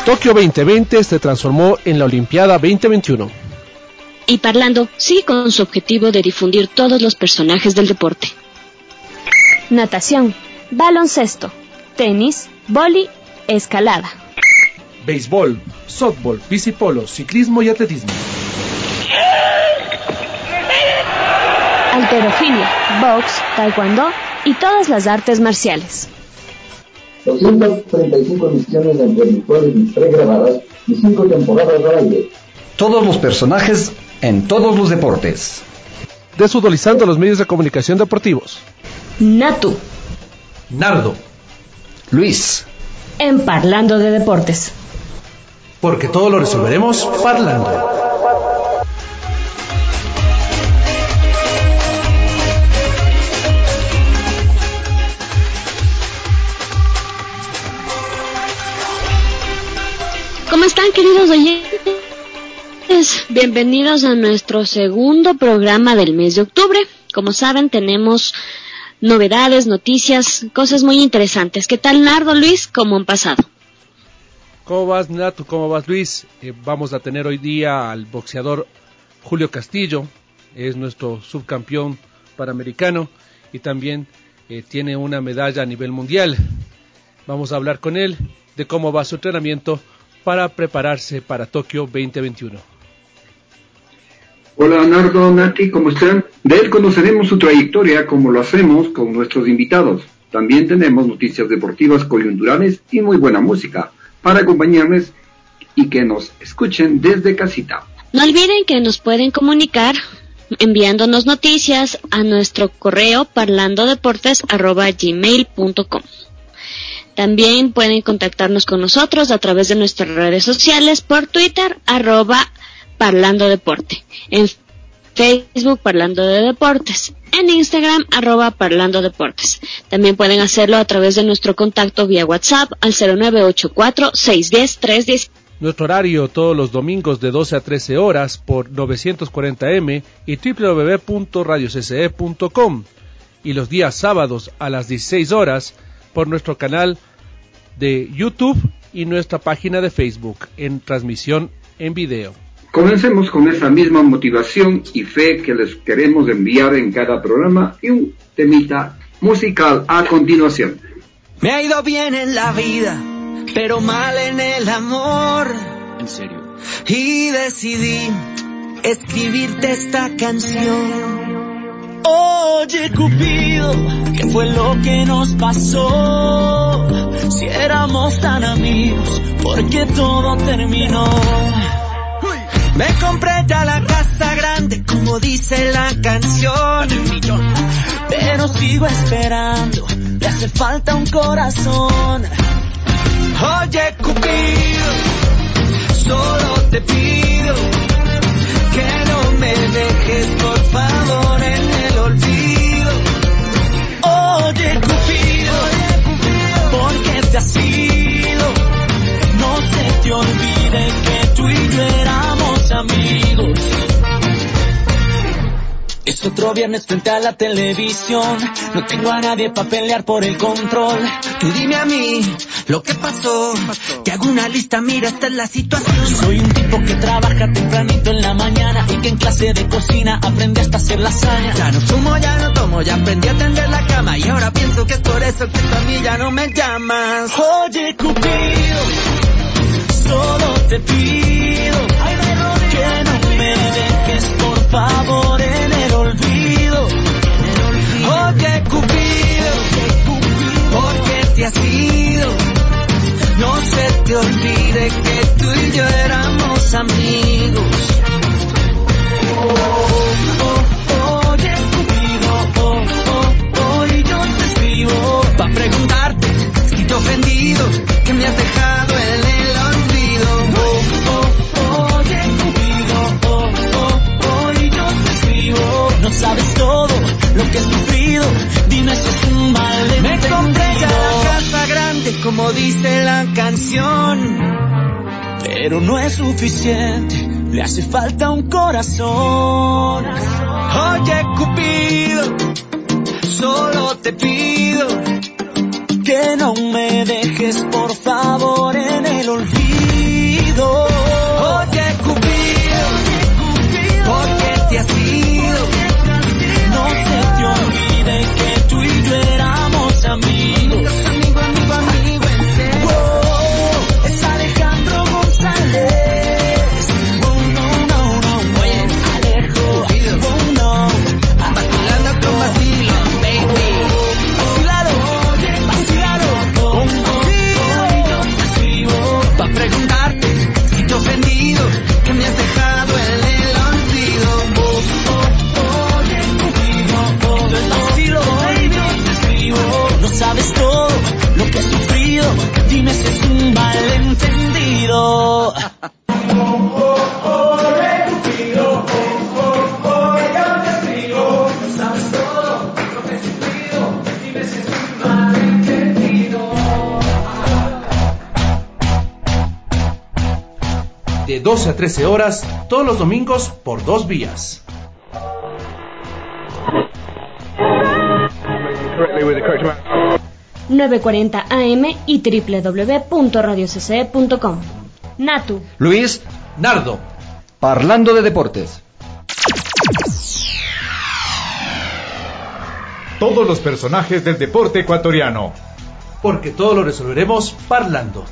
Tokio 2020 se transformó en la Olimpiada 2021. Y Parlando sigue con su objetivo de difundir todos los personajes del deporte. Natación, baloncesto, tenis, vóley, escalada. Béisbol, softball, bicipolo, ciclismo y atletismo. Halterofilia, box, taekwondo y todas las artes marciales. 235 emisiones entre virtuales y pregrabadas y 5 temporadas al aire. Todos los personajes en todos los deportes. Desfutbolizando los medios de comunicación deportivos. Natu. Nardo. Luis. En Parlando de Deportes. Porque todo lo resolveremos parlando. ¿Cómo están, queridos oyentes? Bienvenidos a nuestro segundo programa del mes de octubre. Como saben, tenemos novedades, noticias, cosas muy interesantes. ¿Qué tal, Nardo, Luis? ¿Cómo han pasado? ¿Cómo vas, Nato? ¿Cómo vas, Luis? Vamos a tener hoy día al boxeador Julio Castillo. Es nuestro subcampeón panamericano y también tiene una medalla a nivel mundial. Vamos a hablar con él de cómo va su entrenamiento para prepararse para Tokio 2021. Hola Nardo, Nati, ¿cómo están? De él conoceremos su trayectoria como lo hacemos con nuestros invitados. También tenemos noticias deportivas coyunturales y muy buena música para acompañarles y que nos escuchen desde casita. No olviden que nos pueden comunicar enviándonos noticias a nuestro correo parlandodeportes@gmail.com. También pueden contactarnos con nosotros a través de nuestras redes sociales por Twitter, @parlandodeporte, en Facebook Parlando de Deportes, en Instagram @parlandodeportes. También pueden hacerlo a través de nuestro contacto vía WhatsApp al 0984-610-310. Nuestro horario todos los domingos de 12 a 13 horas por 940M y www.radiocce.com y los días sábados a las 16 horas por nuestro canal de YouTube y nuestra página de Facebook en transmisión en video. Comencemos con esa misma motivación y fe que les queremos enviar en cada programa y un temita musical a continuación. Me ha ido bien en la vida, pero mal en el amor. ¿En serio? Y decidí escribirte esta canción. Oye, Cupido, ¿qué fue lo que nos pasó? Si éramos tan amigos, ¿por qué todo terminó? Me compré ya la casa grande, como dice la canción, pero sigo esperando, le hace falta un corazón. Oye, Cupido, solo te pido que no me dejes, por favor, en el olvido. Oye, Cupido, ¿por qué te has ido? No se te olvide que tú y yo éramos amigos. Es otro viernes frente a la televisión, no tengo a nadie para pelear por el control. Tú dime a mí lo que pasó, te hago una lista, mira, esta es la situación. Soy un tipo que trabaja tempranito en la mañana y que en clase de cocina aprende hasta hacer lasaña. Ya no fumo, ya no tomo, ya aprendí a tender la cama y ahora pienso que es por eso que tú a mí ya no me llamas. Oye, Cupido, solo te pido que no me dejes, por favor, en el olvido. Oye, Cupido, ¿por qué te has ido? No se te olvide que tú y yo éramos amigos. Oye, Cupido, hoy yo te escribo pa' preguntarte si te he ofendido, que me has dejado en el olvido. Oye, Cupido, hoy yo te escribo. No sabes todo lo que he sufrido, dime si es un malentendido. Me compré ya la casa grande, como dice la canción, pero no es suficiente, le hace falta un corazón. Oye, Cupido, solo te pido que no me dejes, por favor, en el olvido. olvido. Oye Cupido, ¿por qué te has ido? No se te olvide que tú y yo éramos amigos. Amigo, en serio. Oh, es Alejandro González. Oh, no. Oye, Alejo. Oh, no. Vacilando con vacilo, baby. Vacilado. Con Cupido. Pa' preguntarte si te he ofendido, que me has dejado en el olvido. Oye, Cupido. Vacilo, baby. No sabes todo lo que he sufrido. Dime si es un malentendido. De 12 a 13 horas, todos los domingos por 2 vías. ...9:40 AM y www.radiocce.com. Natu. Luis, Nardo, parlando de deportes. Todos los personajes del deporte ecuatoriano. porque todo lo resolveremos parlando.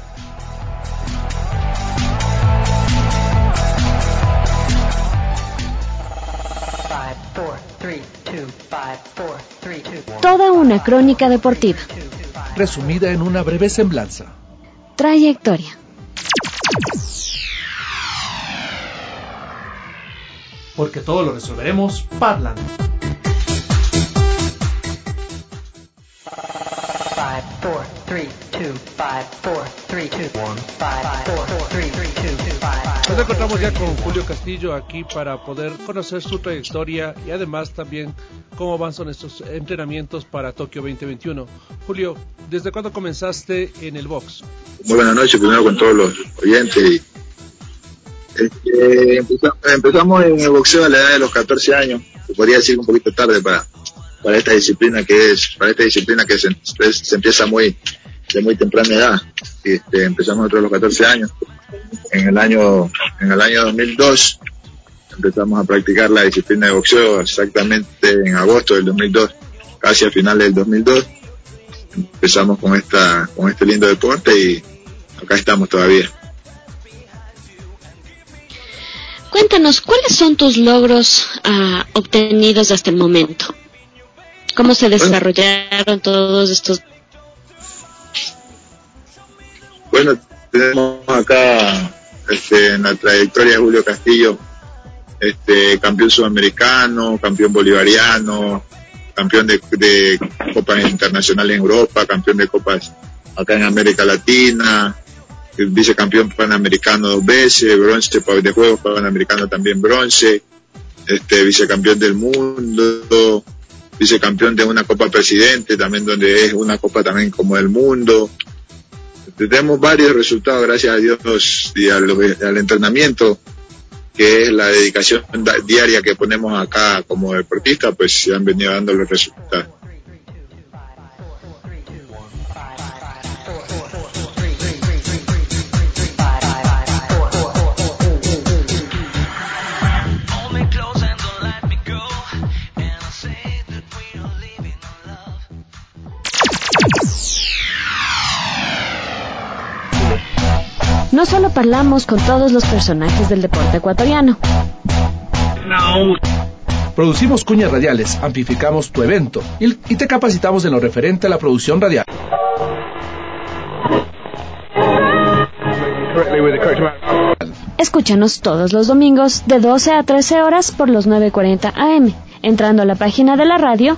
Toda una crónica deportiva. Resumida en una breve semblanza. Trayectoria. Porque todo lo resolveremos parlando. Nos encontramos ya con Julio Castillo aquí para poder conocer su trayectoria y además también cómo avanzan estos entrenamientos para Tokio 2021. Julio, ¿desde cuándo comenzaste en el box? Muy buenas noches, primero con todos los oyentes. Empezamos en el boxeo a la edad de los 14 años, se podría decir un poquito tarde para esta disciplina que se empieza de muy temprana edad. Empezamos nosotros a los 14 años. En el año 2002 empezamos a practicar la disciplina de boxeo, exactamente en agosto del 2002, casi a finales del 2002. Empezamos con este lindo deporte y acá estamos todavía. Cuéntanos, ¿cuáles son tus logros obtenidos hasta el momento? ¿Cómo se desarrollaron todos estos? Bueno, tenemos acá en la trayectoria de Julio Castillo, campeón sudamericano, campeón bolivariano, campeón de copas internacionales en Europa, campeón de copas acá en América Latina, vicecampeón panamericano 2 veces, bronce de Juegos Panamericanos también bronce, vicecampeón del mundo, vicecampeón de una Copa Presidente también, donde es una copa también como del mundo. Tenemos varios resultados gracias a Dios y al entrenamiento, que es la dedicación diaria que ponemos acá como deportista, pues se han venido dando los resultados. No solo parlamos con todos los personajes del deporte ecuatoriano. Producimos cuñas radiales, amplificamos tu evento y te capacitamos en lo referente a la producción radial. Escúchanos todos los domingos de 12 a 13 horas por los 9:40 AM, entrando a la página de la radio,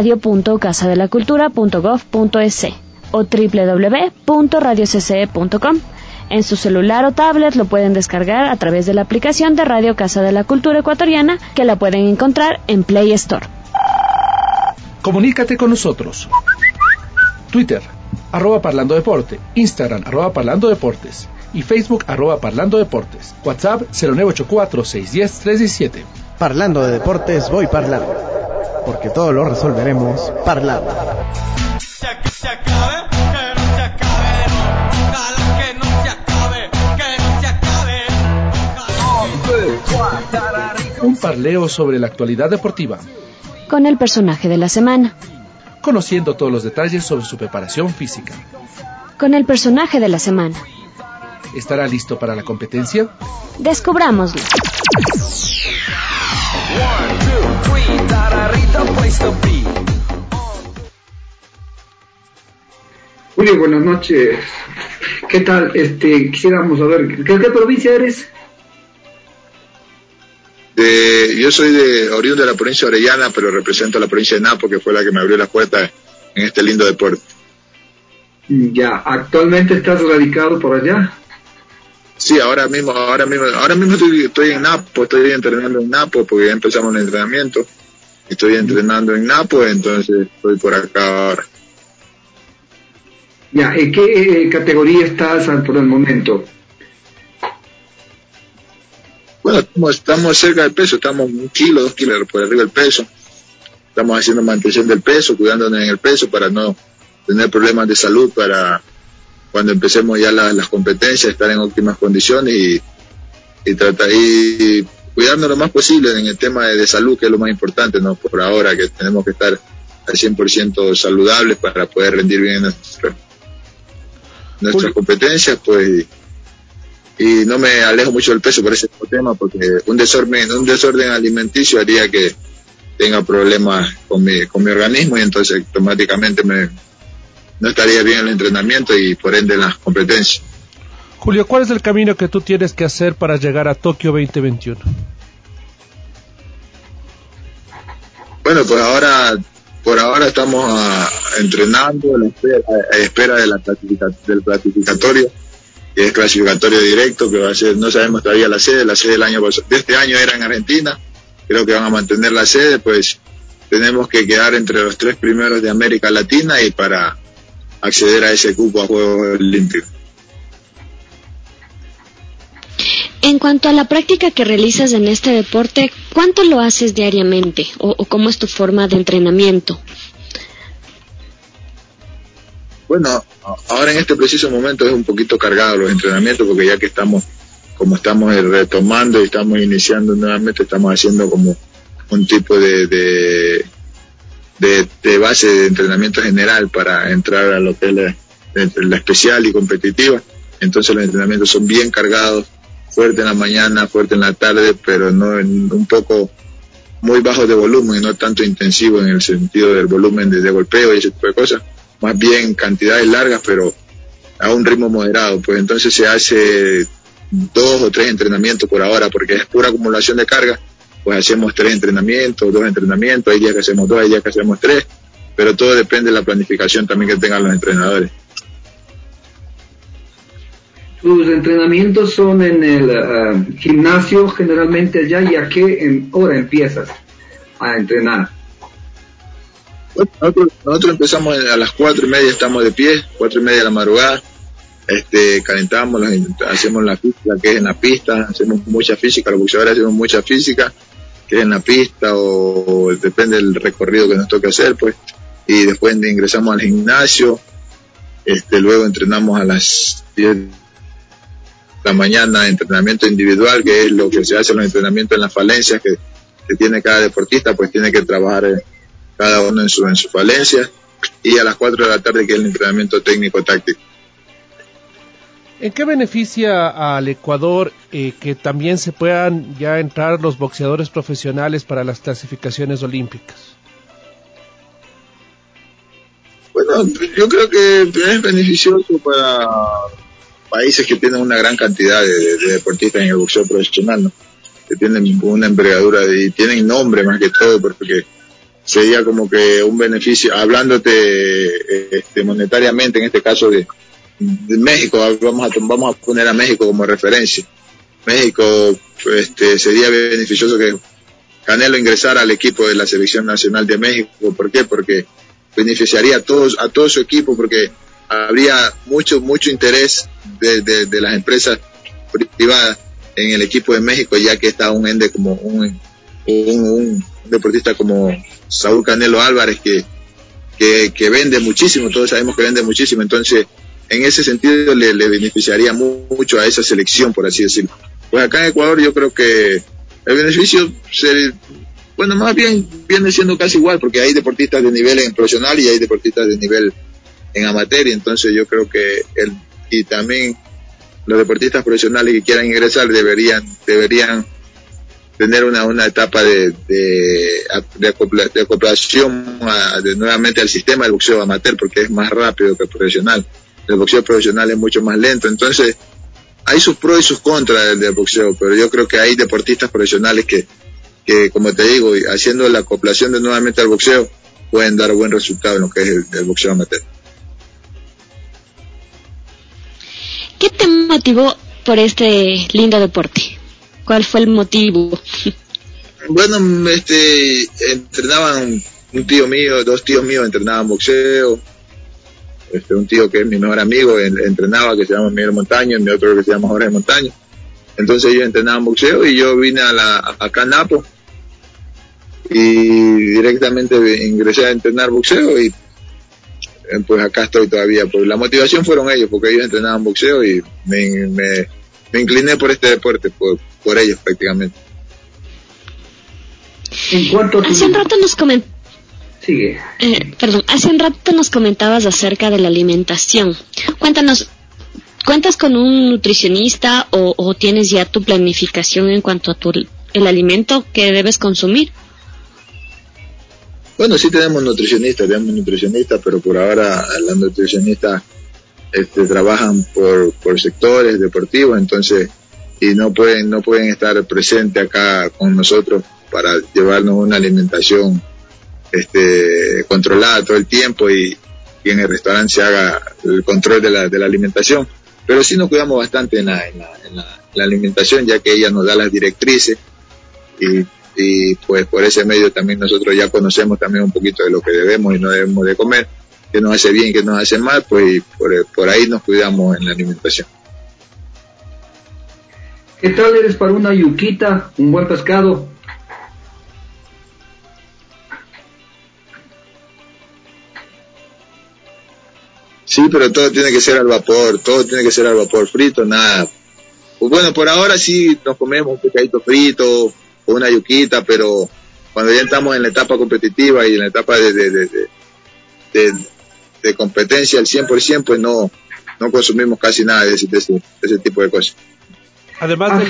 radio.casadelacultura.gov.es o www.radiocce.com. En su celular o tablet lo pueden descargar a través de la aplicación de Radio Casa de la Cultura Ecuatoriana, que la pueden encontrar en Play Store. Comunícate con nosotros. Twitter, @parlandodeporte, Instagram, @parlandodeportes y Facebook, @parlandodeportes. WhatsApp, 0984-610-317. Parlando de deportes, voy parlando, porque todo lo resolveremos parlando. parleo sobre la actualidad deportiva, con el personaje de la semana, conociendo todos los detalles sobre su preparación física, con el personaje de la semana. ¿Estará listo para la competencia? Descubrámoslo. Julio, buenas noches. ¿Qué tal? Quisiéramos saber, ¿qué provincia eres? Yo soy oriundo de la provincia de Orellana, pero represento a la provincia de Napo, que fue la que me abrió las puertas en este lindo deporte. Ya, ¿actualmente estás radicado por allá? Sí, ahora mismo estoy en Napo, estoy entrenando en Napo, porque ya empezamos el entrenamiento. Estoy entrenando en Napo, entonces estoy por acá ahora. Ya, ¿en qué categoría estás por el momento? Bueno, estamos cerca del peso, estamos 1 kilo, 2 kilos por arriba del peso. Estamos haciendo mantención del peso, cuidándonos en el peso para no tener problemas de salud, para cuando empecemos ya las competencias estar en óptimas condiciones y tratar y cuidarnos lo más posible en el tema de salud, que es lo más importante, ¿no? Por ahora, que tenemos que estar al 100% saludables para poder rendir bien nuestras competencias, pues, y no me alejo mucho del peso por ese tema, porque un desorden alimenticio haría que tenga problemas con mi organismo, y entonces automáticamente no estaría bien el entrenamiento y por ende en las competencias. Julio, ¿cuál es el camino que tú tienes que hacer para llegar a Tokio 2021? Bueno, pues por ahora estamos entrenando a espera de del clasificatorio, que es clasificatorio directo, que va a ser, no sabemos todavía la sede del año pasado, de este año era en Argentina, creo que van a mantener la sede, pues tenemos que quedar entre los 3 primeros de América Latina y para acceder a ese cupo a Juegos Olímpicos. En cuanto a la práctica que realizas en este deporte, ¿cuánto lo haces diariamente? ¿O cómo es tu forma de entrenamiento? Bueno, ahora en este preciso momento es un poquito cargado los entrenamientos, porque ya que estamos retomando y estamos iniciando nuevamente, estamos haciendo como un tipo de base de entrenamiento general para entrar a lo que es la especial y competitiva. Entonces los entrenamientos son bien cargados, fuerte en la mañana, fuerte en la tarde, pero no un poco muy bajo de volumen y no tanto intensivo en el sentido del volumen de golpeo y ese tipo de cosas, más bien cantidades largas, pero a un ritmo moderado. Pues entonces se hace 2 o 3 entrenamientos por ahora, porque es pura acumulación de carga. Pues hacemos 3 entrenamientos, 2 entrenamientos, hay días que hacemos 2, hay días que hacemos 3, pero todo depende de la planificación también que tengan los entrenadores. ¿Tus entrenamientos son en el gimnasio generalmente allá, y a qué hora empiezas a entrenar? Bueno, nosotros empezamos a las 4:30, estamos de pie, 4:30 de la madrugada, calentamos, hacemos la física que es en la pista, hacemos mucha física, los boxeadores hacemos mucha física que es en la pista, o depende del recorrido que nos toque hacer, pues, y después ingresamos al gimnasio, luego entrenamos a las 10 de la mañana, entrenamiento individual, que es lo que se hace en los entrenamientos en las falencias que tiene cada deportista, pues tiene que trabajar cada uno en su falencia, y a las 4 de la tarde, que es el entrenamiento técnico táctico. ¿En qué beneficia al Ecuador que también se puedan ya entrar los boxeadores profesionales para las clasificaciones olímpicas? Bueno, yo creo que es beneficioso para países que tienen una gran cantidad de deportistas en el boxeo profesional, ¿no? Que tienen una envergadura y tienen nombre más que todo, porque sería como que un beneficio, hablándote monetariamente, en este caso de México, vamos a poner a México como referencia. México, sería beneficioso que Canelo ingresara al equipo de la selección nacional de México. ¿Por qué? Porque beneficiaría a todo su equipo, porque habría mucho interés de las empresas privadas en el equipo de México, ya que está un ende como un deportista como Saúl Canelo Álvarez, que vende muchísimo, todos sabemos que vende muchísimo. Entonces en ese sentido le beneficiaría mucho a esa selección, por así decirlo. Pues acá en Ecuador yo creo que El beneficio, bueno, más bien viene siendo casi igual, porque hay deportistas de nivel en profesional y hay deportistas de nivel en amateur, y entonces yo creo que y también los deportistas profesionales que quieran ingresar deberían tener una etapa de acoplación nuevamente al sistema del boxeo amateur, porque es más rápido que el profesional. El boxeo profesional es mucho más lento, entonces hay sus pros y sus contras del boxeo, pero yo creo que hay deportistas profesionales que como te digo, haciendo la acoplación nuevamente al boxeo, pueden dar buen resultado en lo que es el boxeo amateur. ¿Qué te motivó por este lindo deporte? ¿Cuál fue el motivo? Bueno, entrenaban un tío mío, 2 tíos míos entrenaban boxeo. Un tío que es mi mejor amigo entrenaba, que se llama Miguel Montaño, y mi otro que se llama Jorge Montaño. Entonces ellos entrenaban boxeo y yo vine acá a Napo y directamente ingresé a entrenar boxeo y pues acá estoy todavía. Pues la motivación fueron ellos, porque ellos entrenaban boxeo y me incliné por este deporte, por ellos prácticamente. Hace un rato nos comentabas acerca de la alimentación. Cuéntanos, ¿cuentas con un nutricionista o tienes ya tu planificación en cuanto a el alimento que debes consumir? Bueno, sí tenemos nutricionistas, pero por ahora las nutricionistas trabajan por sectores deportivos, entonces, y no pueden estar presentes acá con nosotros para llevarnos una alimentación controlada todo el tiempo y en el restaurante se haga el control de la alimentación. Pero sí nos cuidamos bastante en la alimentación, ya que ella nos da las directrices y pues por ese medio también nosotros ya conocemos también un poquito de lo que debemos y no debemos de comer, qué nos hace bien y qué nos hace mal, pues y por ahí nos cuidamos en la alimentación. ¿Qué tal eres para una yuquita, un buen pescado? Sí, pero todo tiene que ser al vapor, frito, nada. Pues bueno, por ahora sí nos comemos un pescadito frito o una yuquita, pero cuando ya estamos en la etapa competitiva y en la etapa de competencia al 100%, pues no consumimos casi nada de ese tipo de cosas. Además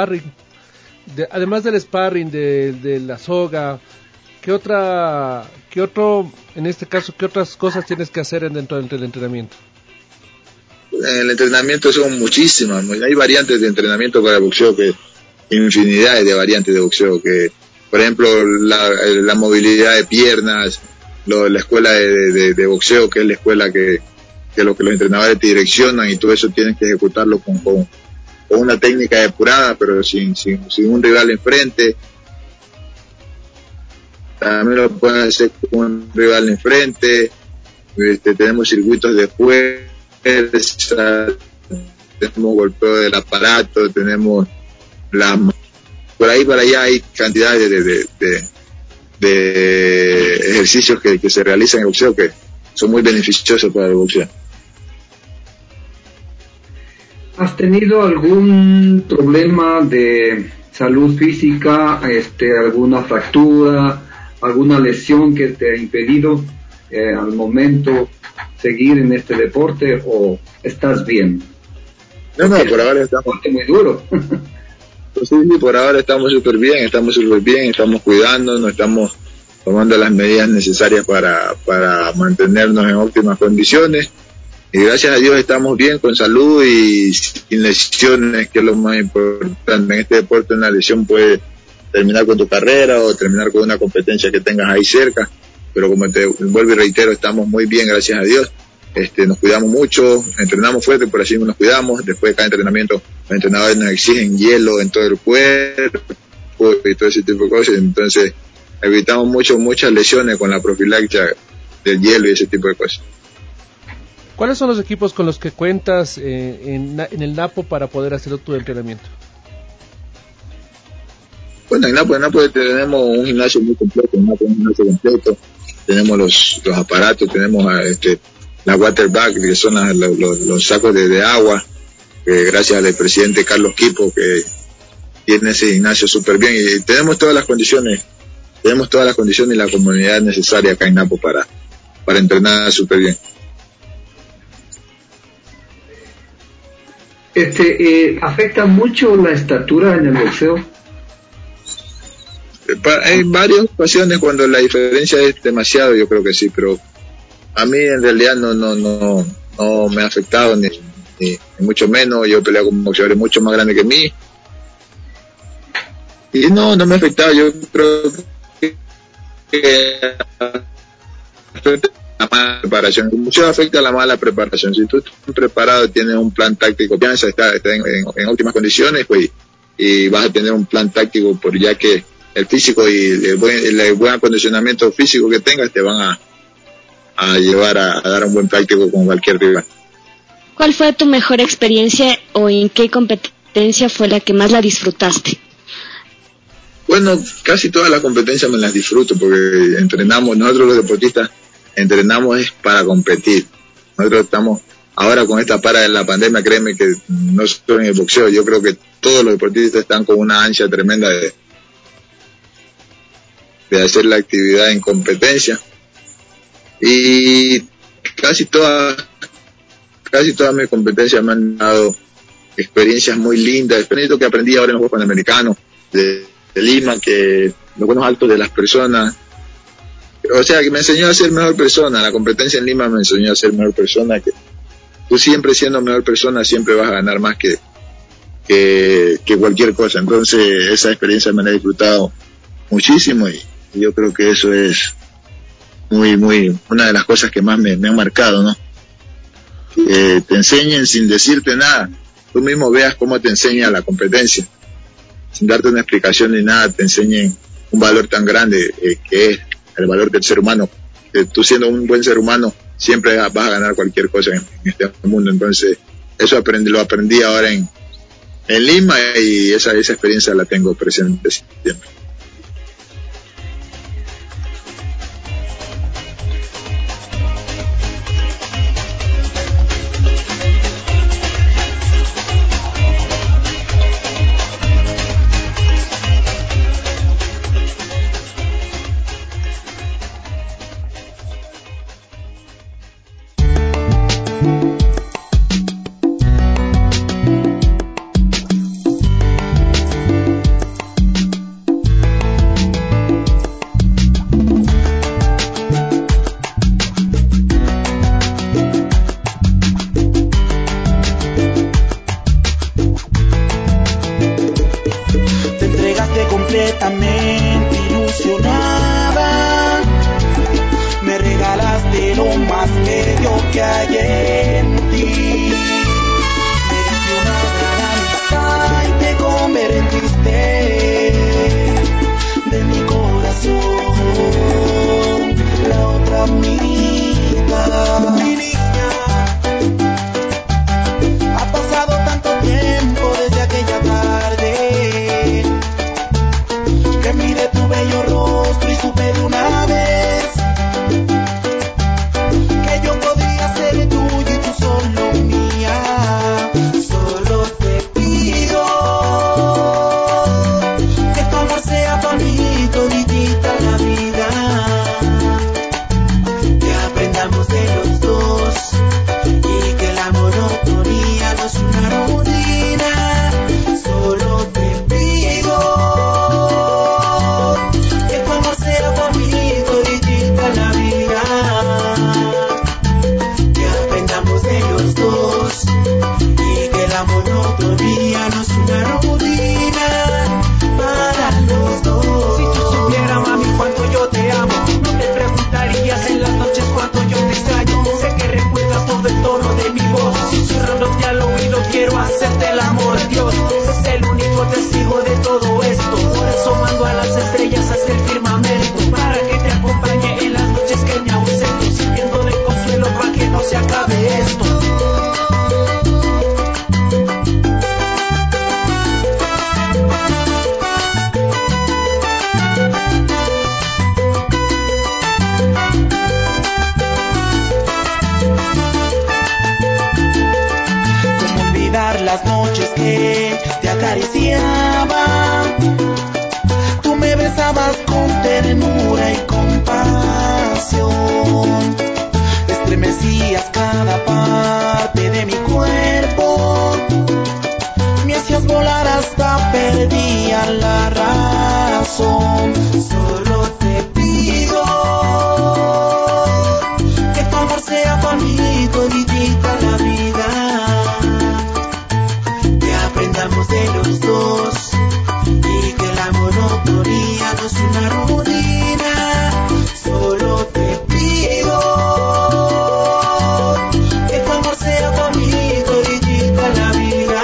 del sparring, de la soga, ¿qué otro, en este caso, qué otras cosas tienes que hacer dentro del entrenamiento? En el entrenamiento son muchísimas, hay variantes de entrenamiento para el boxeo, que infinidades de variantes de boxeo, que por ejemplo la movilidad de piernas, la escuela de boxeo, que es la escuela que los entrenadores te direccionan, y todo eso tienes que ejecutarlo con una técnica depurada, pero sin un rival enfrente. También lo pueden hacer con un rival enfrente. Tenemos circuitos de fuerza, tenemos golpeo del aparato, tenemos por ahí para allá hay cantidades de ejercicios que se realizan en el boxeo que son muy beneficiosos para el boxeo. ¿Has tenido algún problema de salud física, alguna fractura, alguna lesión que te ha impedido al momento seguir en este deporte, o estás bien? No, por ahora estamos muy duro. Pues sí, por ahora estamos súper bien, estamos cuidándonos, estamos tomando las medidas necesarias para mantenernos en óptimas condiciones, y gracias a Dios estamos bien, con salud y sin lesiones, que es lo más importante. En este deporte una lesión puede terminar con tu carrera o terminar con una competencia que tengas ahí cerca, pero como te vuelvo y reitero, estamos muy bien, gracias a Dios. Nos cuidamos mucho, entrenamos fuerte, por así nos cuidamos. Después de cada entrenamiento los entrenadores nos exigen hielo en todo el cuerpo y todo ese tipo de cosas, entonces evitamos muchas lesiones con la profilaxia del hielo y ese tipo de cosas. ¿Cuáles son los equipos con los que cuentas en el Napo para poder hacer tu entrenamiento? Bueno, en Napo tenemos un gimnasio muy completo, tenemos los aparatos, tenemos la water bag, que son los sacos de agua, que gracias al presidente Carlos Quipo, que tiene ese gimnasio súper bien y tenemos todas las condiciones y la comunidad necesaria acá en Napo para entrenar súper bien. ¿Afecta mucho la estatura en el boxeo? Hay varias ocasiones cuando la diferencia es demasiado, yo creo que sí, pero a mí en realidad no me ha afectado ni mucho menos. Yo peleo con boxeadores mucho más grandes que mí y no me ha afectado. Yo creo que la mala preparación, mucho afecta la mala preparación. Si tú estás preparado, tienes un plan táctico, piensas está en óptimas condiciones, pues, y vas a tener un plan táctico, por ya que el físico y el buen acondicionamiento físico que tengas te van a llevar a dar un buen táctico con cualquier rival. ¿Cuál fue tu mejor experiencia o en qué competencia fue la que más la disfrutaste? Bueno, casi todas las competencias me las disfruto porque entrenamos, nosotros los deportistas entrenamos es para competir. Nosotros estamos ahora con esta para de la pandemia, créeme que no solo en el boxeo, yo creo que todos los deportistas están con una ansia tremenda de hacer la actividad en competencia y casi todas mis competencias me han dado experiencias muy lindas, experiencias que aprendí ahora en los Juegos Panamericanos de Lima, que los buenos altos de las personas, o sea que me enseñó a ser mejor persona. La competencia en Lima me enseñó a ser mejor persona, que tú siempre siendo mejor persona siempre vas a ganar más que cualquier cosa. Entonces esa experiencia me la he disfrutado muchísimo y yo creo que eso es muy una de las cosas que más me han marcado, ¿no? Que te enseñen sin decirte nada, tú mismo veas cómo te enseña la competencia, sin darte una explicación ni nada, te enseñen un valor tan grande que es el valor del ser humano, que tú siendo un buen ser humano siempre vas a ganar cualquier cosa en este mundo. Entonces eso lo aprendí ahora en Lima y esa experiencia la tengo presente siempre. Las noches que te acariciaba mirabas con ternura y compasión, estremecías cada parte de mi cuerpo, me hacías volar hasta perdía la razón. Solo te pido que tu amor sea conmigo y digita la vida, que aprendamos de los dos y que la monotonía no es una rutina. Solo te pido que tu amor sea conmigo y digita la vida,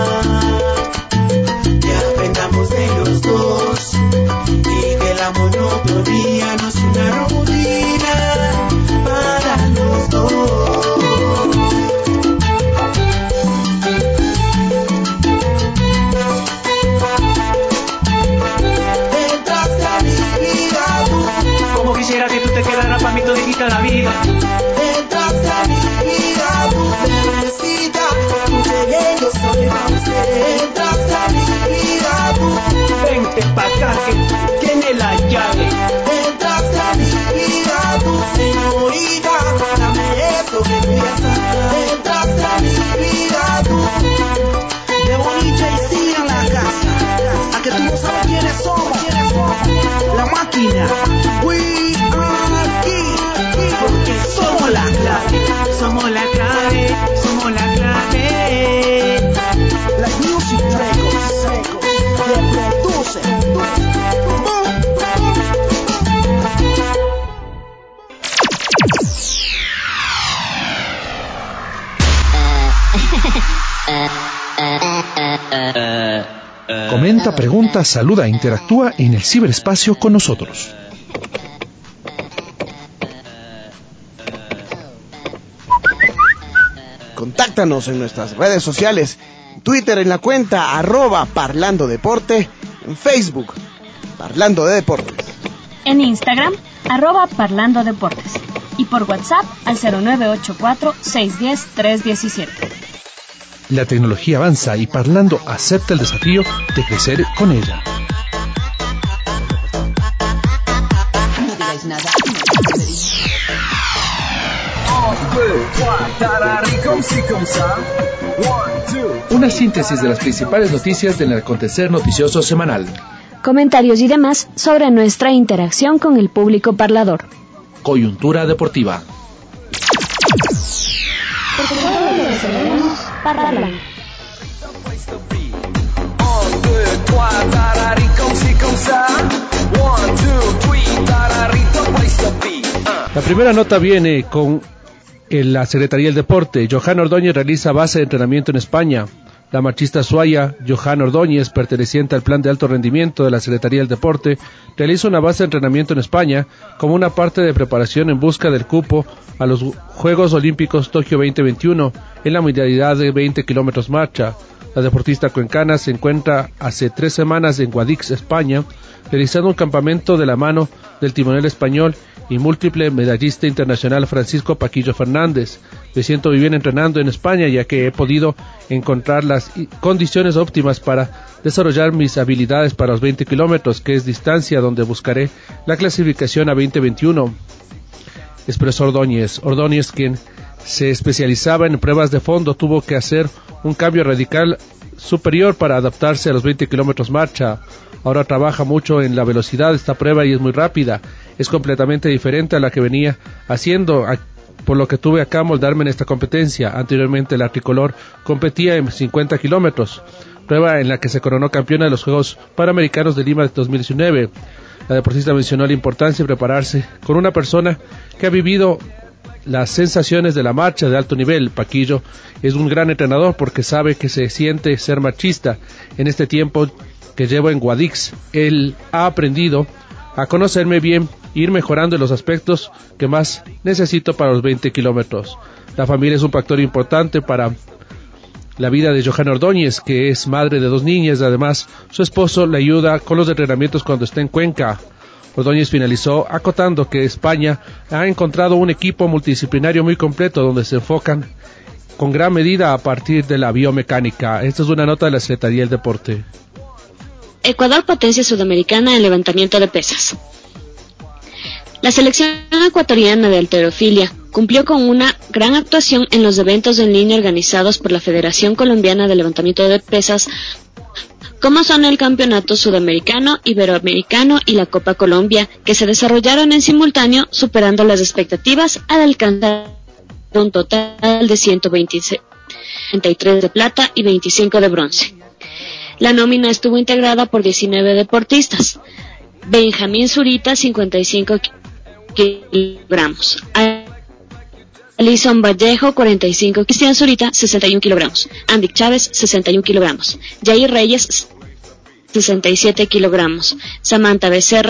que aprendamos de los dos y que la monotonía no es una rutina para los dos. Entraste a mi vida tú, Como quisiera que tú te quedaras pa' mí toditita la vida. entraste a mi vida tú, bebecita, tú llegué, yo soy usted. Entraste a mi vida tú, Vente pa' acá que tiene la llave. entraste a mi vida tú, señorita, dame eso que tú ya sabes. Entraste a mi vida tú, de bonita y sí en la casa, a que tú no sabes quiénes somos, la máquina, we are aquí, porque somos la clave, Somos la clave, somos la clave. like music records, que produce. Comenta, pregunta, saluda, interactúa en el ciberespacio con nosotros. Contáctanos en nuestras redes sociales, Twitter en la cuenta @parlandodeporte, en Facebook, Parlando de Deportes. En Instagram, @parlandodeportes. Y por WhatsApp al 0984-610-317. La tecnología avanza y Parlando acepta el desafío de crecer con ella. Una síntesis de las principales noticias del acontecer noticioso semanal. Comentarios y demás sobre nuestra interacción con el público parlador. Coyuntura deportiva. Porque todos los venezolanos parlan. La primera nota viene con la Secretaría del Deporte. Johanna Ordóñez realiza base de entrenamiento en España. La marchista suaya Johanna Ordóñez, perteneciente al plan de alto rendimiento de la Secretaría del Deporte, realiza una base de entrenamiento en España como una parte de preparación en busca del cupo a los Juegos Olímpicos Tokio 2021 en la modalidad de 20 kilómetros marcha. La deportista cuencana se encuentra hace 3 semanas en Guadix, España, realizando un campamento de la mano del timonel español y múltiple medallista internacional Francisco Paquillo Fernández. Me siento muy bien entrenando en España, ya que he podido encontrar las condiciones óptimas para desarrollar mis habilidades para los 20 kilómetros, que es distancia donde buscaré la clasificación a 2021, expresó Ordóñez. Ordóñez, quien se especializaba en pruebas de fondo, tuvo que hacer un cambio radical superior para adaptarse a los 20 kilómetros marcha. Ahora trabaja mucho en la velocidad de esta prueba y es muy rápida. Es completamente diferente a la que venía haciendo, por lo que tuve acá moldarme en esta competencia. Anteriormente la tricolor competía en 50 kilómetros, prueba en la que se coronó campeona de los Juegos Panamericanos de Lima de 2019. La deportista mencionó la importancia de prepararse con una persona que ha vivido las sensaciones de la marcha de alto nivel. Paquillo es un gran entrenador porque sabe que se siente ser marchista. En este tiempo que llevo en Guadix, él ha aprendido a conocerme bien, ir mejorando en los aspectos que más necesito para los 20 kilómetros. La familia es un factor importante para la vida de Johanna Ordóñez, que es madre de 2 niñas. Además, su esposo le ayuda con los entrenamientos cuando está en Cuenca. Ordóñez finalizó acotando que España ha encontrado un equipo multidisciplinario muy completo donde se enfocan con gran medida a partir de la biomecánica. Esta es una nota de la Secretaría del Deporte. Ecuador, potencia sudamericana en levantamiento de pesas. La selección ecuatoriana de halterofilia cumplió con una gran actuación en los eventos en línea organizados por la Federación Colombiana de Levantamiento de Pesas, como son el Campeonato Sudamericano, Iberoamericano y la Copa Colombia, que se desarrollaron en simultáneo, superando las expectativas al alcanzar un total de 123 de plata y 25 de bronce. La nómina estuvo integrada por 19 deportistas. Benjamín Zurita, 55 kilogramos. Alison Vallejo, 45. Cristian Zurita, 61 kilogramos. Andy Chávez, 61 kilogramos. Jair Reyes, 67 kilogramos. Samantha Becerra,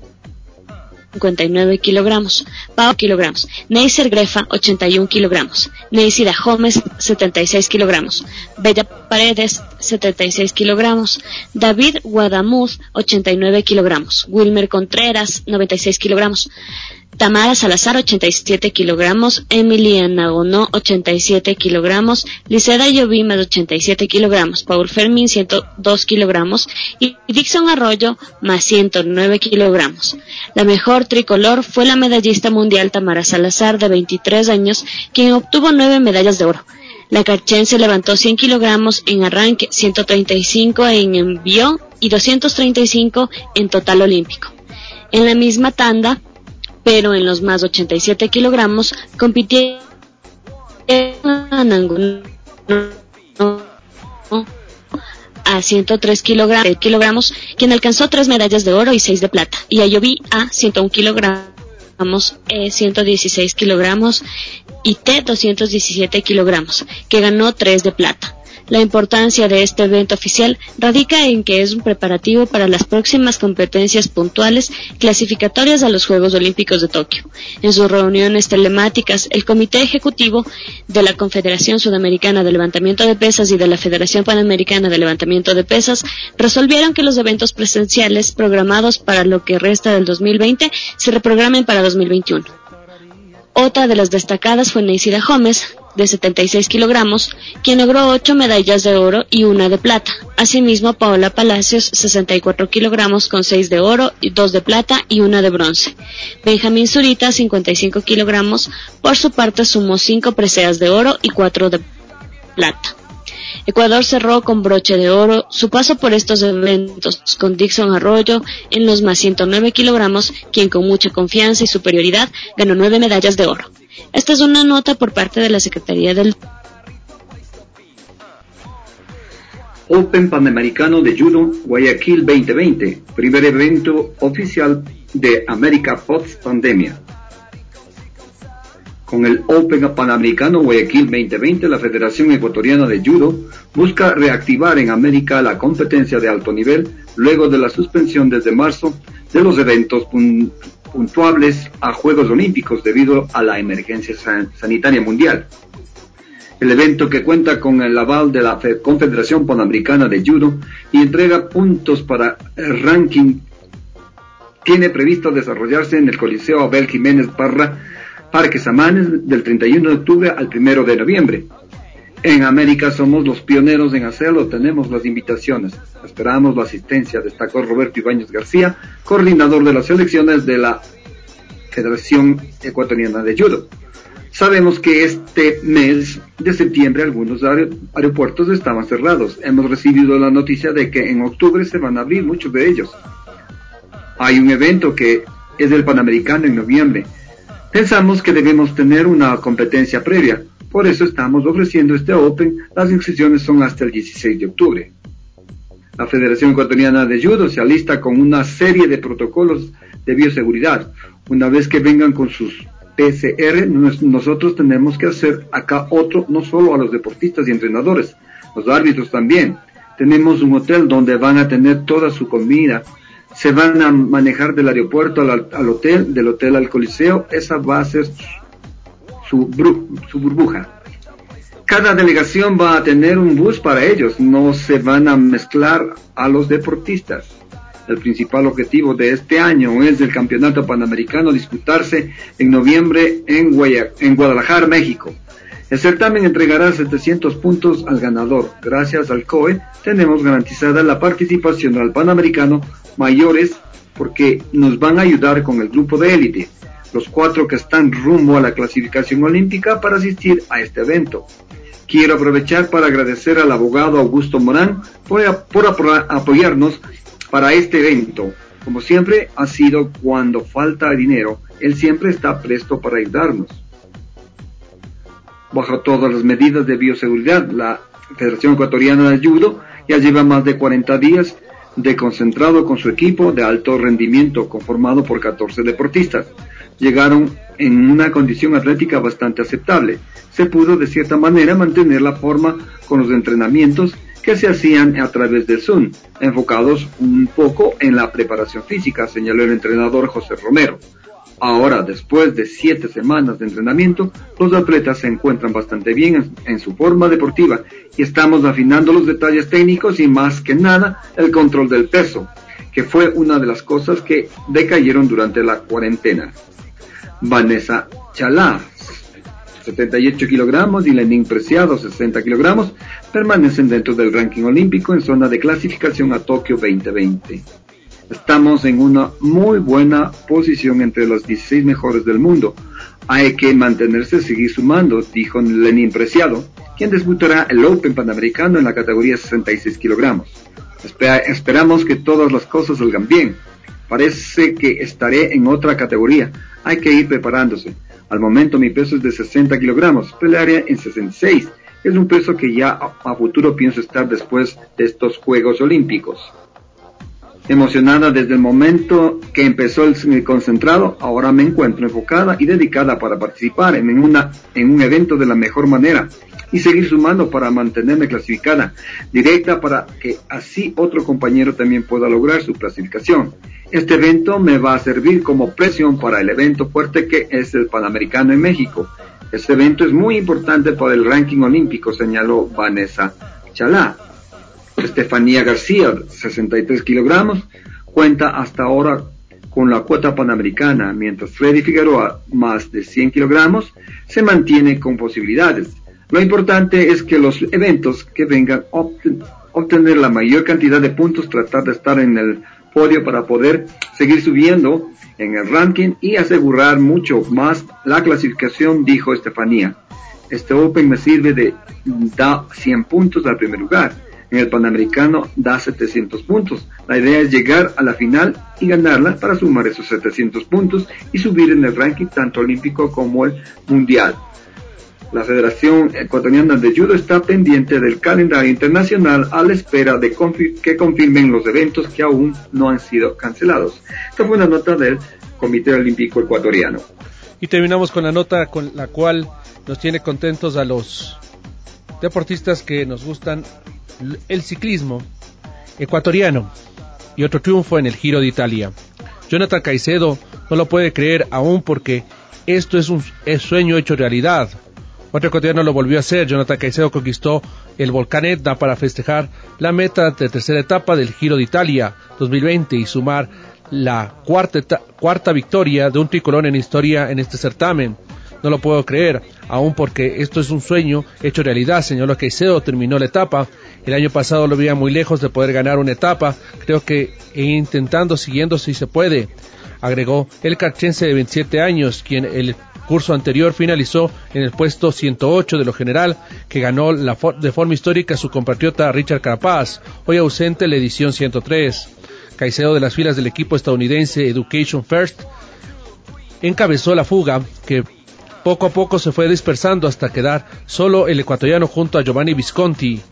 59 kilogramos. Pau kilogramos. Neisser Grefa, 81 kilogramos. Neisida Gómez, 76 kilogramos. Bella Paredes, 76 kilogramos. David Guadamuz, 89 kilogramos. Wilmer Contreras, 96 kilogramos. Tamara Salazar, 87 kilogramos. Emily Anagonó, 87 kilogramos. Liceda Llovima, 87 kilogramos. Paul Fermín, 102 kilogramos. Y Dixon Arroyo, más 109 kilogramos. La mejor tricolor fue la medallista mundial Tamara Salazar, de 23 años, quien obtuvo 9 medallas de oro. La carchense levantó 100 kilogramos en arranque, 135 en envío y 235 en total olímpico. En la misma tanda, pero en los más 87 kilogramos, compitieron a 103 kilogramos, quien alcanzó 3 medallas de oro y 6 de plata, y Ayoví a 101 kilogramos, 116 kilogramos y T 217 kilogramos, que ganó 3 de plata. La importancia de este evento oficial radica en que es un preparativo para las próximas competencias puntuales clasificatorias a los Juegos Olímpicos de Tokio. En sus reuniones telemáticas, el Comité Ejecutivo de la Confederación Sudamericana de Levantamiento de Pesas y de la Federación Panamericana de Levantamiento de Pesas resolvieron que los eventos presenciales programados para lo que resta del 2020 se reprogramen para 2021. Otra de las destacadas fue Neisida Gómez, de 76 kilogramos, quien logró 8 medallas de oro y 1 de plata. Asimismo, Paola Palacios, 64 kilogramos, con 6 de oro, 2 de plata y 1 de bronce. Benjamín Zurita, 55 kilogramos, por su parte sumó 5 preseas de oro y 4 de plata. Ecuador cerró con broche de oro su paso por estos eventos con Dixon Arroyo en los más 109 kilogramos, quien con mucha confianza y superioridad ganó 9 medallas de oro. Esta es una nota por parte de la Secretaría del Open Panamericano de Judo Guayaquil 2020, primer evento oficial de América post pandemia. Con el Open Panamericano Guayaquil 2020, la Federación Ecuatoriana de Judo busca reactivar en América la competencia de alto nivel luego de la suspensión desde marzo de los eventos puntuables a Juegos Olímpicos debido a la emergencia sanitaria mundial. El evento, que cuenta con el aval de la Confederación Panamericana de Judo y entrega puntos para el ranking, tiene previsto desarrollarse en el Coliseo Abel Jiménez Parra, Parque Samanes, del 31 de octubre al 1 de noviembre. En América somos los pioneros en hacerlo, tenemos las invitaciones. Esperamos la asistencia, destacó Roberto Ibáñez García, coordinador de las selecciones de la Federación Ecuatoriana de Judo. Sabemos que este mes de septiembre algunos aeropuertos estaban cerrados. Hemos recibido la noticia de que en octubre se van a abrir muchos de ellos. Hay un evento que es el Panamericano en noviembre. Pensamos que debemos tener una competencia previa, por eso estamos ofreciendo este Open. Las inscripciones son hasta el 16 de octubre. La Federación Ecuatoriana de Judo se alista con una serie de protocolos de bioseguridad. Una vez que vengan con sus PCR, nosotros tenemos que hacer acá otro, no solo a los deportistas y entrenadores, los árbitros también. Tenemos un hotel donde van a tener toda su comida. Se van a manejar del aeropuerto al hotel, del hotel al coliseo. Esa va a ser su burbuja. Cada delegación va a tener un bus para ellos, no se van a mezclar a los deportistas. El principal objetivo de este año es el Campeonato Panamericano disputarse en noviembre en Guadalajara, México. El certamen entregará 700 puntos al ganador. Gracias al COE tenemos garantizada la participación al Panamericano Mayores porque nos van a ayudar con el grupo de élite, los 4 que están rumbo a la clasificación olímpica para asistir a este evento. Quiero aprovechar para agradecer al abogado Augusto Morán por apoyarnos para este evento. Como siempre ha sido cuando falta dinero, él siempre está presto para ayudarnos. Bajo todas las medidas de bioseguridad, la Federación Ecuatoriana de Judo ya lleva más de 40 días de concentrado con su equipo de alto rendimiento, conformado por 14 deportistas. Llegaron en una condición atlética bastante aceptable. Se pudo de cierta manera mantener la forma con los entrenamientos que se hacían a través de Zoom, enfocados un poco en la preparación física, señaló el entrenador José Romero. Ahora, después de 7 semanas de entrenamiento, los atletas se encuentran bastante bien en su forma deportiva y estamos afinando los detalles técnicos y más que nada el control del peso, que fue una de las cosas que decayeron durante la cuarentena. Vanessa Chalá, 78 kilogramos, y Lenín Preciado, 60 kilogramos, permanecen dentro del ranking olímpico en zona de clasificación a Tokio 2020. Estamos en una muy buena posición entre los 16 mejores del mundo. Hay que mantenerse y seguir sumando, dijo Lenín Preciado, quien disputará el Open Panamericano en la categoría 66 kilogramos. Esperamos que todas las cosas salgan bien. Parece que estaré en otra categoría. Hay que ir preparándose. Al momento mi peso es de 60 kilogramos, pelearé en 66. Es un peso que ya a futuro pienso estar después de estos Juegos Olímpicos. Emocionada desde el momento que empezó el concentrado, ahora me encuentro enfocada y dedicada para participar en un evento de la mejor manera y seguir sumando para mantenerme clasificada directa para que así otro compañero también pueda lograr su clasificación. Este evento me va a servir como presión para el evento fuerte que es el Panamericano en México. Este evento es muy importante para el ranking olímpico, señaló Vanessa Chalá. Estefanía García, 63 kilogramos, cuenta hasta ahora con la cuota panamericana, mientras Freddy Figueroa, más de 100 kilogramos, se mantiene con posibilidades. Lo importante es que los eventos que vengan obtener la mayor cantidad de puntos, tratar de estar en el podio para poder seguir subiendo en el ranking y asegurar mucho más la clasificación, dijo Estefanía. Este Open me sirve da 100 puntos al primer lugar. En el Panamericano da 700 puntos. La idea es llegar a la final y ganarla para sumar esos 700 puntos y subir en el ranking tanto olímpico como el mundial. La Federación Ecuatoriana de Judo está pendiente del calendario internacional a la espera de que confirmen los eventos que aún no han sido cancelados. Esta fue una nota del Comité Olímpico Ecuatoriano. Y terminamos con la nota con la cual nos tiene contentos a los deportistas que nos gustan el ciclismo ecuatoriano y otro triunfo en el Giro de Italia. Jonathan Caicedo no lo puede creer aún porque esto es un sueño hecho realidad. Otro ecuatoriano lo volvió a hacer. Jonathan Caicedo conquistó el volcán Etna para festejar la meta de tercera etapa del Giro de Italia 2020 y sumar la cuarta victoria de un tricolor en historia en este certamen. No lo puedo creer, aún porque esto es un sueño hecho realidad, señaló Caicedo. Terminó la etapa. El año pasado lo veía muy lejos de poder ganar una etapa. Creo que siguiendo si se puede, agregó el carchense de 27 años, quien el curso anterior finalizó en el puesto 108 de lo general, que ganó de forma histórica su compatriota Richard Carapaz, hoy ausente en la edición 103. Caicedo, de las filas del equipo estadounidense Education First, encabezó la fuga que poco a poco se fue dispersando hasta quedar solo el ecuatoriano junto a Giovanni Visconti.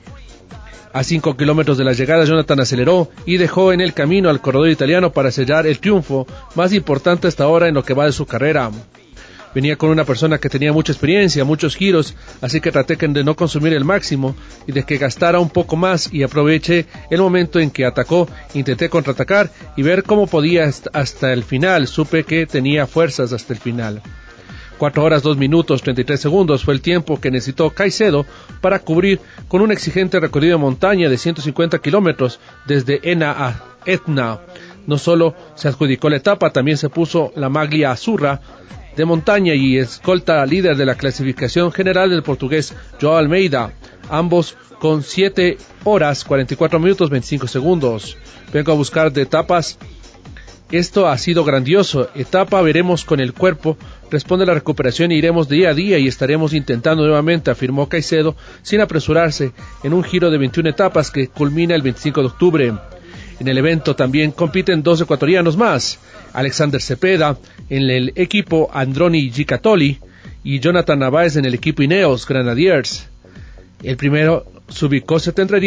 A 5 kilómetros de la llegada, Jonathan aceleró y dejó en el camino al corredor italiano para sellar el triunfo más importante hasta ahora en lo que va de su carrera. Venía con una persona que tenía mucha experiencia, muchos giros, así que traté de no consumir el máximo y de que gastara un poco más, y aproveché el momento en que atacó. Intenté contraatacar y ver cómo podía hasta el final. Supe que tenía fuerzas hasta el final. 4 horas 2 minutos 33 segundos fue el tiempo que necesitó Caicedo para cubrir con un exigente recorrido de montaña de 150 kilómetros desde Enna a Etna. No solo se adjudicó la etapa, también se puso la maglia azurra de montaña y escolta líder de la clasificación general del portugués João Almeida, ambos con 7 horas 44 minutos 25 segundos. Vengo a buscar de etapas. Esto ha sido grandioso. Etapa veremos con el cuerpo. Responde la recuperación y iremos día a día y estaremos intentando nuevamente, afirmó Caicedo, sin apresurarse, en un giro de 21 etapas que culmina el 25 de octubre. En el evento también compiten 2 ecuatorianos más, Alexander Cepeda en el equipo Androni Gicatoli y Jonathan Navaez en el equipo Ineos Grenadiers. El primero se ubicó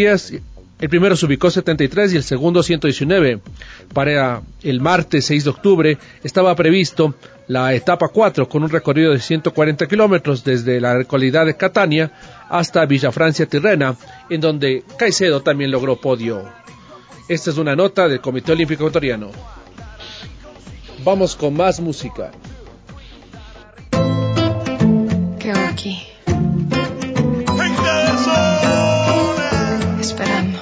73 y el segundo 119. Para el martes 6 de octubre estaba previsto la etapa 4 con un recorrido de 140 kilómetros desde la localidad de Catania hasta Villafrancia Tirrena, en donde Caicedo también logró podio. Esta es una nota del Comité Olímpico Ecuatoriano. Vamos con más música. ¿Qué hago aquí? Esperando.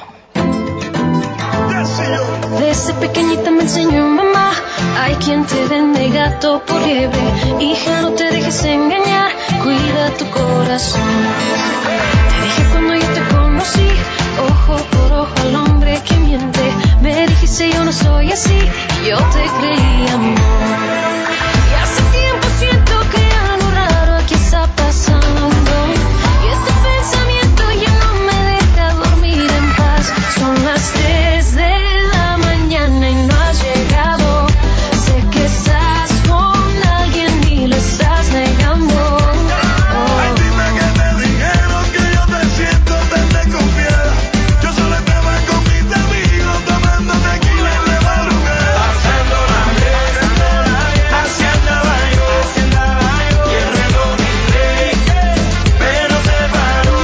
Desde pequeñita me enseñó mamá, hay quien te vende gato por liebre. Hija, no te dejes engañar, cuida tu corazón. Te dije cuando yo te conocí, ojo por ojo al hombre que miente. Me dijiste yo no soy así, yo te creí amor. Y hace tiempo siento que algo raro aquí está pasando. Y este pensamiento ya no me deja dormir en paz. Son las 3 de la mañana y no has llegado. Sé que estás con alguien y lo estás negando. Ay, dime que te dijeron que yo te siento tan desconfiada. Yo solo estaba con mis amigos tomando tequila en la madrugada. Pasando la vida, así andaba yo, y el reloj dice pero se paró.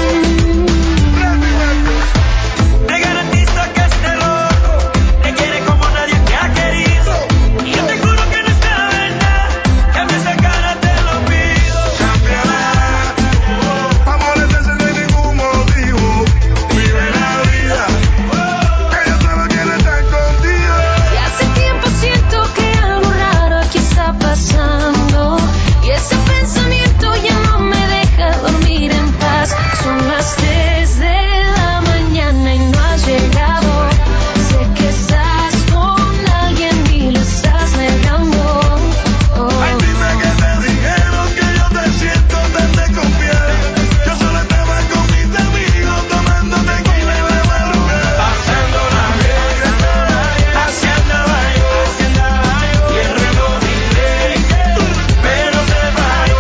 Te garantizo que este loco te quiere como nadie te ha querido. Y yo te juro que no es la verdad, cambia esa cara, te lo pido. Cambiará, pa' molestarse no hay ningún motivo. Vive la vida, ella sabe quién está contigo. Y hace tiempo siento que algo raro aquí está pasando. Y ese pensamiento ya no me deja dormir en paz. Son las 3 de la mañana y no has llegado. Sé que estás con alguien y lo estás negando. Ay, dime que te dijeron que yo te siento tan desconfiada. Yo solo estaba con mis amigos tomando tequila en la madrugada. Pasando la vida, así andaba yo, y el reloj dice pero se paró.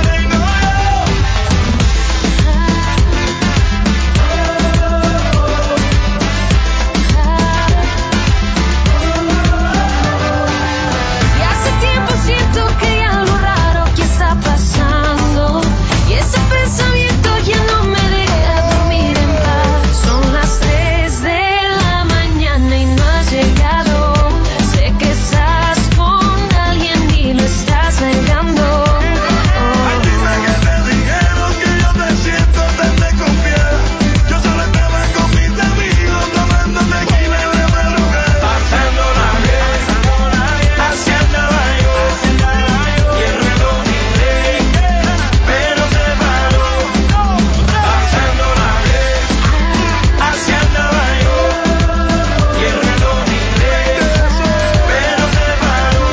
Y hace tiempo siento que algo raro aquí está pasando. Y ese pensamiento ya no me deja dormir en paz. Son las 3 de la mañana y no has llegado. Sé que estás con alguien y lo estás negando. Ay, dime que te dijeron que yo te siento tan desconfiada. Yo solo estaba con mis amigos tomando tequila en la madrugada. Pasando la vida, así andaba yo, y el reloj dice pero se paró. Pasando la vida, así andaba yo, y el reloj dice pero se paró.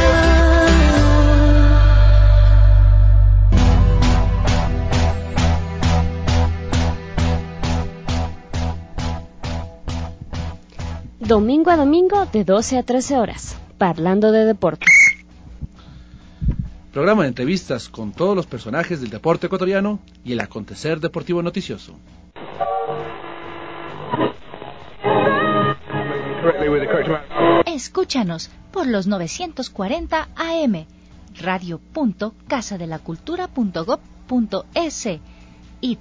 Domingo a domingo de 12 a 13 horas, Parlando de Deportes. Programa de entrevistas con todos los personajes del deporte ecuatoriano y el acontecer deportivo noticioso. Escúchanos por los 940 AM, radio.casadelacultura.gov.es y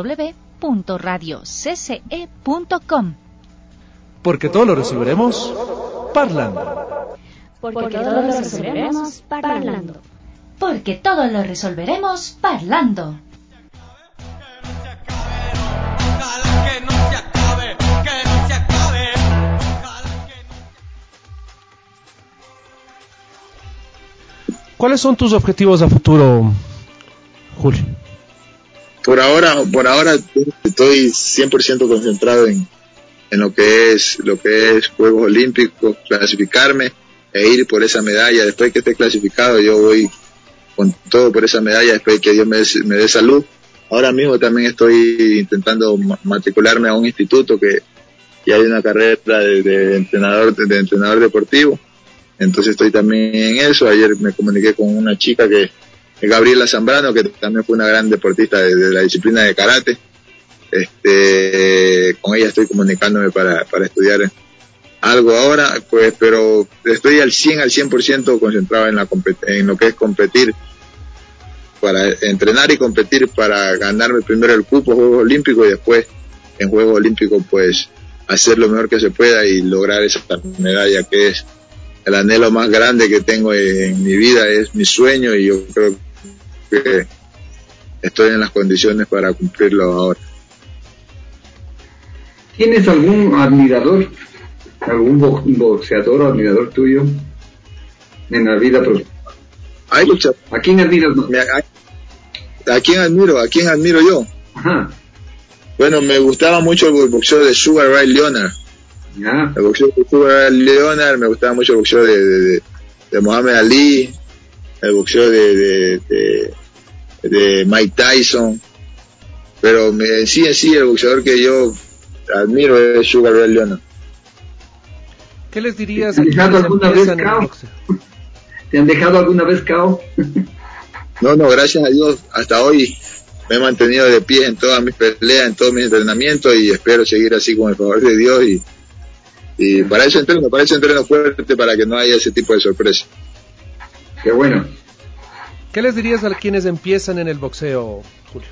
www.radiocce.com. Porque todo lo resolveremos parlando. Porque todo lo resolveremos parlando. Porque todo lo resolveremos parlando. ¿Cuáles son tus objetivos a futuro, Julio? Por ahora estoy 100% concentrado en lo que es Juegos Olímpicos, clasificarme e ir por esa medalla. Después que esté clasificado, yo voy con todo por esa medalla, después que Dios me dé salud. Ahora mismo también estoy intentando matricularme a un instituto que hay una carrera de entrenador deportivo. Entonces estoy también en eso. Ayer me comuniqué con una chica que es Gabriela Zambrano, que también fue una gran deportista de la disciplina de karate. Con ella estoy comunicándome para estudiar algo ahora, pues, pero estoy al 100% concentrado en lo que es competir, para entrenar y competir para ganarme primero el cupo a Juegos Olímpicos y después en Juegos Olímpicos pues hacer lo mejor que se pueda y lograr esa medalla, que es el anhelo más grande que tengo en mi vida, es mi sueño, y yo creo que estoy en las condiciones para cumplirlo ahora. ¿Tienes algún admirador, algún boxeador o admirador tuyo en la vida profesional? ¿A quién admiras? ¿A quién admiro yo? Ajá. Bueno, me gustaba mucho el boxeo de Sugar Ray Leonard. Yeah. El boxeo de Sugar Ray Leonard, me gustaba mucho el boxeo de Muhammad Ali, el boxeo de Mike Tyson, pero en sí el boxeador que yo admiro es Sugar Ray Leonard. ¿Qué les dirías a quienes empiezan en el boxeo? ¿Te han dejado alguna vez KO? No, gracias a Dios, hasta hoy me he mantenido de pie en todas mis peleas, en todos mis entrenamientos, y espero seguir así con el favor de Dios, y para eso entreno fuerte, para que no haya ese tipo de sorpresa. Qué bueno. ¿Qué les dirías a quienes empiezan en el boxeo, Julio?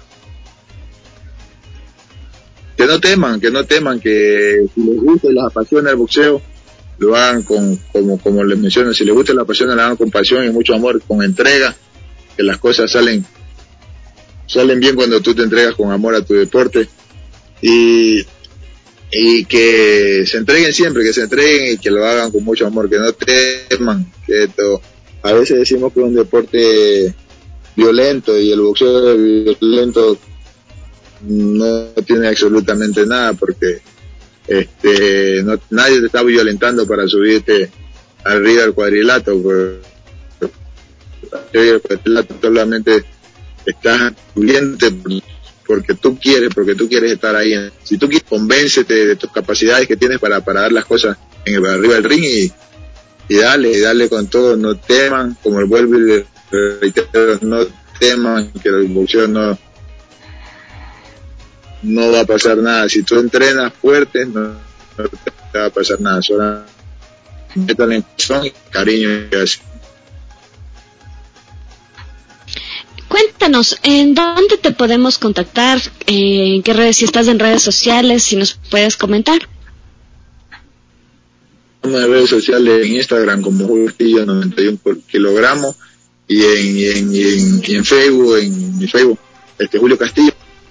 Que no teman, que si les gusta y les apasiona el boxeo, lo hagan como les menciono, si les gusta y les apasiona, lo hagan con pasión y mucho amor, con entrega, que las cosas salen bien cuando tú te entregas con amor a tu deporte, y que se entreguen siempre, y que lo hagan con mucho amor, que no teman, a veces decimos que es un deporte violento, y el boxeo violento no tiene absolutamente nada, porque nadie te está violentando para subirte arriba del cuadrilátero, el cuadrilátero solamente estás subiéndote porque tú quieres estar ahí. Si tú quieres, convéncete de tus capacidades que tienes para dar las cosas arriba del ring, y dale con todo, no teman, como el vuelvo y reitero, no teman, que el boxeo no va a pasar nada. Si tú entrenas fuerte, no te va a pasar nada, solo métale en corazón y cariño y así. Cuéntanos, ¿en dónde te podemos contactar? ¿En qué redes? Si estás en redes sociales, si nos puedes comentar. En redes sociales, en Instagram como Julio Castillo 91 por kilogramo, y en Facebook, Julio Castillo.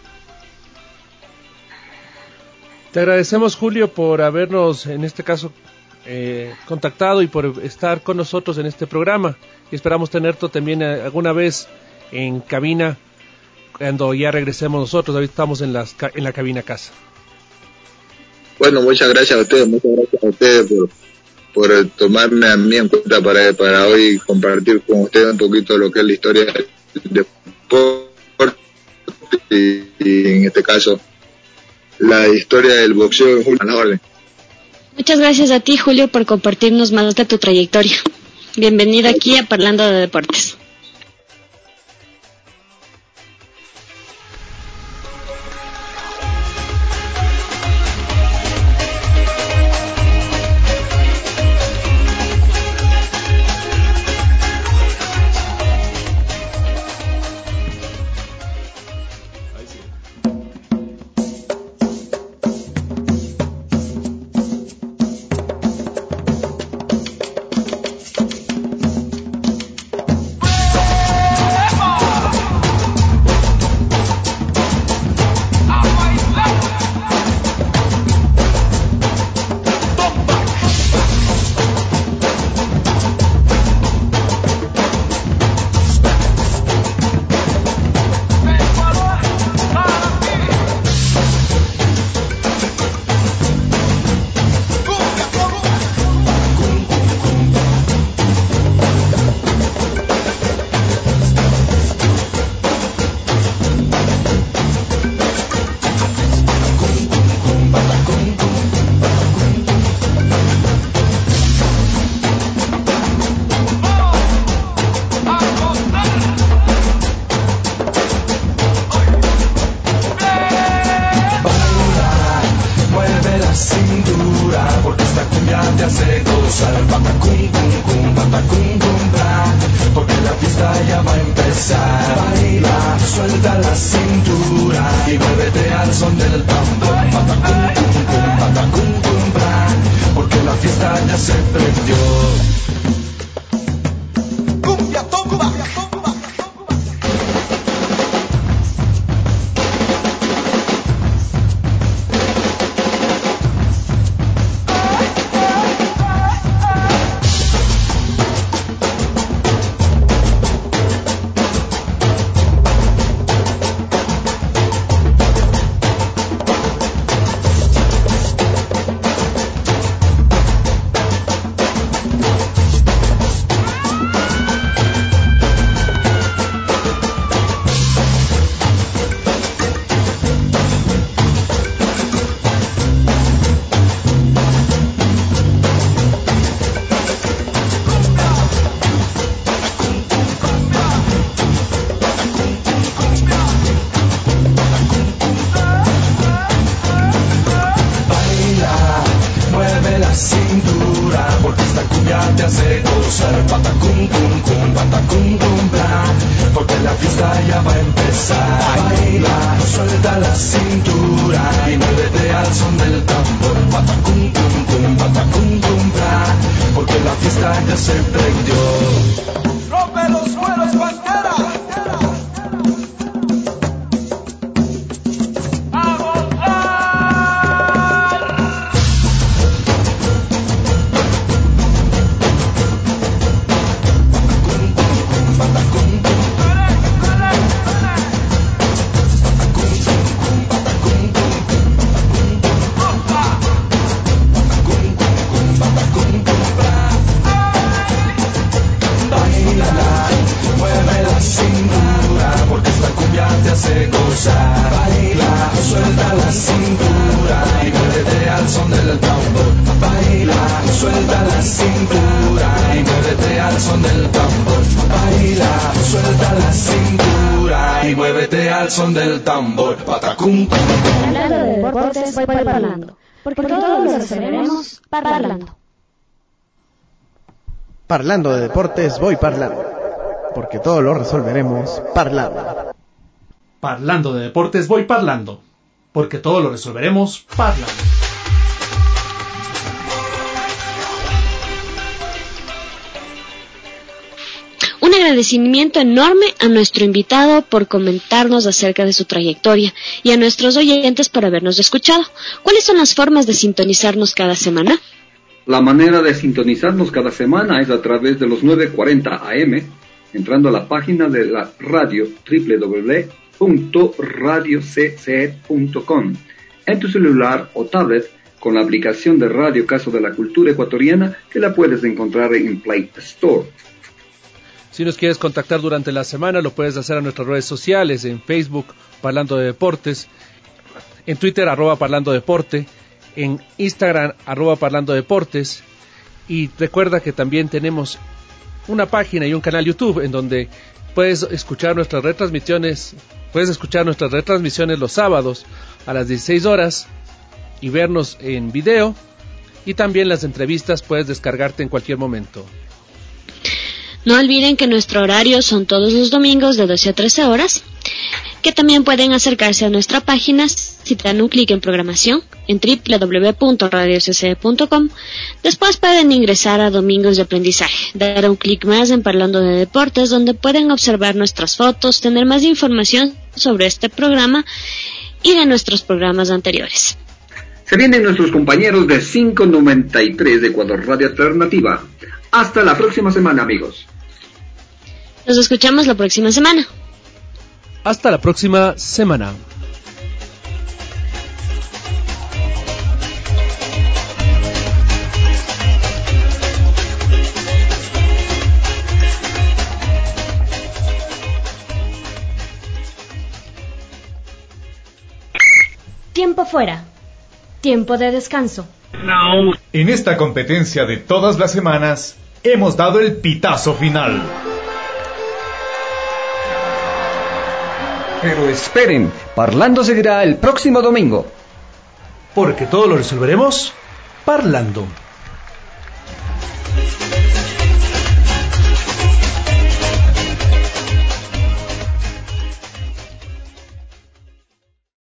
Te agradecemos, Julio, por habernos, en este caso, contactado y por estar con nosotros en este programa, y esperamos tenerte también alguna vez en cabina cuando ya regresemos nosotros. Ahorita estamos en la cabina casa. Bueno, muchas gracias a ustedes por tomarme a mí en cuenta para hoy compartir con ustedes un poquito lo que es la historia del deporte, y en este caso la historia del boxeo a la orden. Muchas gracias a ti, Julio, por compartirnos más de tu trayectoria. Bienvenido aquí a Parlando de Deportes. esta cumbia te hace gozar. Patacum, cum, cum, patacum, cum, bla, porque la fiesta ya va a empezar. Baila, suelta la cintura y muévete al son del tambor. Patacum, cum, cum, patacum, cum, bla, porque la fiesta ya se prendió. Cumbia, tomba. Son del tambor, patacum. Hablando de deportes, voy parlando, porque todos lo resolveremos parlando. Parlando de deportes, voy parlando, porque todo lo resolveremos parlando. Parlando de deportes, voy parlando, porque todo lo resolveremos parlando. Un agradecimiento enorme a nuestro invitado por comentarnos acerca de su trayectoria y a nuestros oyentes por habernos escuchado. ¿Cuáles son las formas de sintonizarnos cada semana? La manera de sintonizarnos cada semana es a través de los 9:40 AM, entrando a la página de la radio www.radiocc.com, en tu celular o tablet con la aplicación de Radio Casa de la Cultura Ecuatoriana, que la puedes encontrar en Play Store. Si nos quieres contactar durante la semana, lo puedes hacer a nuestras redes sociales, en Facebook, Parlando de Deportes, en Twitter, @ParlandoDeporte, en Instagram, @ParlandoDeportes, y recuerda que también tenemos una página y un canal YouTube en donde puedes escuchar nuestras retransmisiones los sábados a las 16 horas y vernos en video, y también las entrevistas puedes descargarte en cualquier momento. No olviden que nuestro horario son todos los domingos de 12 a 13 horas, que también pueden acercarse a nuestra página si dan un clic en programación en www.radiocc.com. Después pueden ingresar a Domingos de Aprendizaje, dar un clic más en Parlando de Deportes, donde pueden observar nuestras fotos, tener más información sobre este programa y de nuestros programas anteriores. Se vienen nuestros compañeros de 593 de Ecuador Radio Alternativa. Hasta la próxima semana, amigos. Nos escuchamos la próxima semana. Hasta la próxima semana. Tiempo fuera. Tiempo de descanso. En esta competencia de todas las semanas, hemos dado el pitazo final. Pero esperen, Parlando seguirá el próximo domingo. Porque todo lo resolveremos parlando.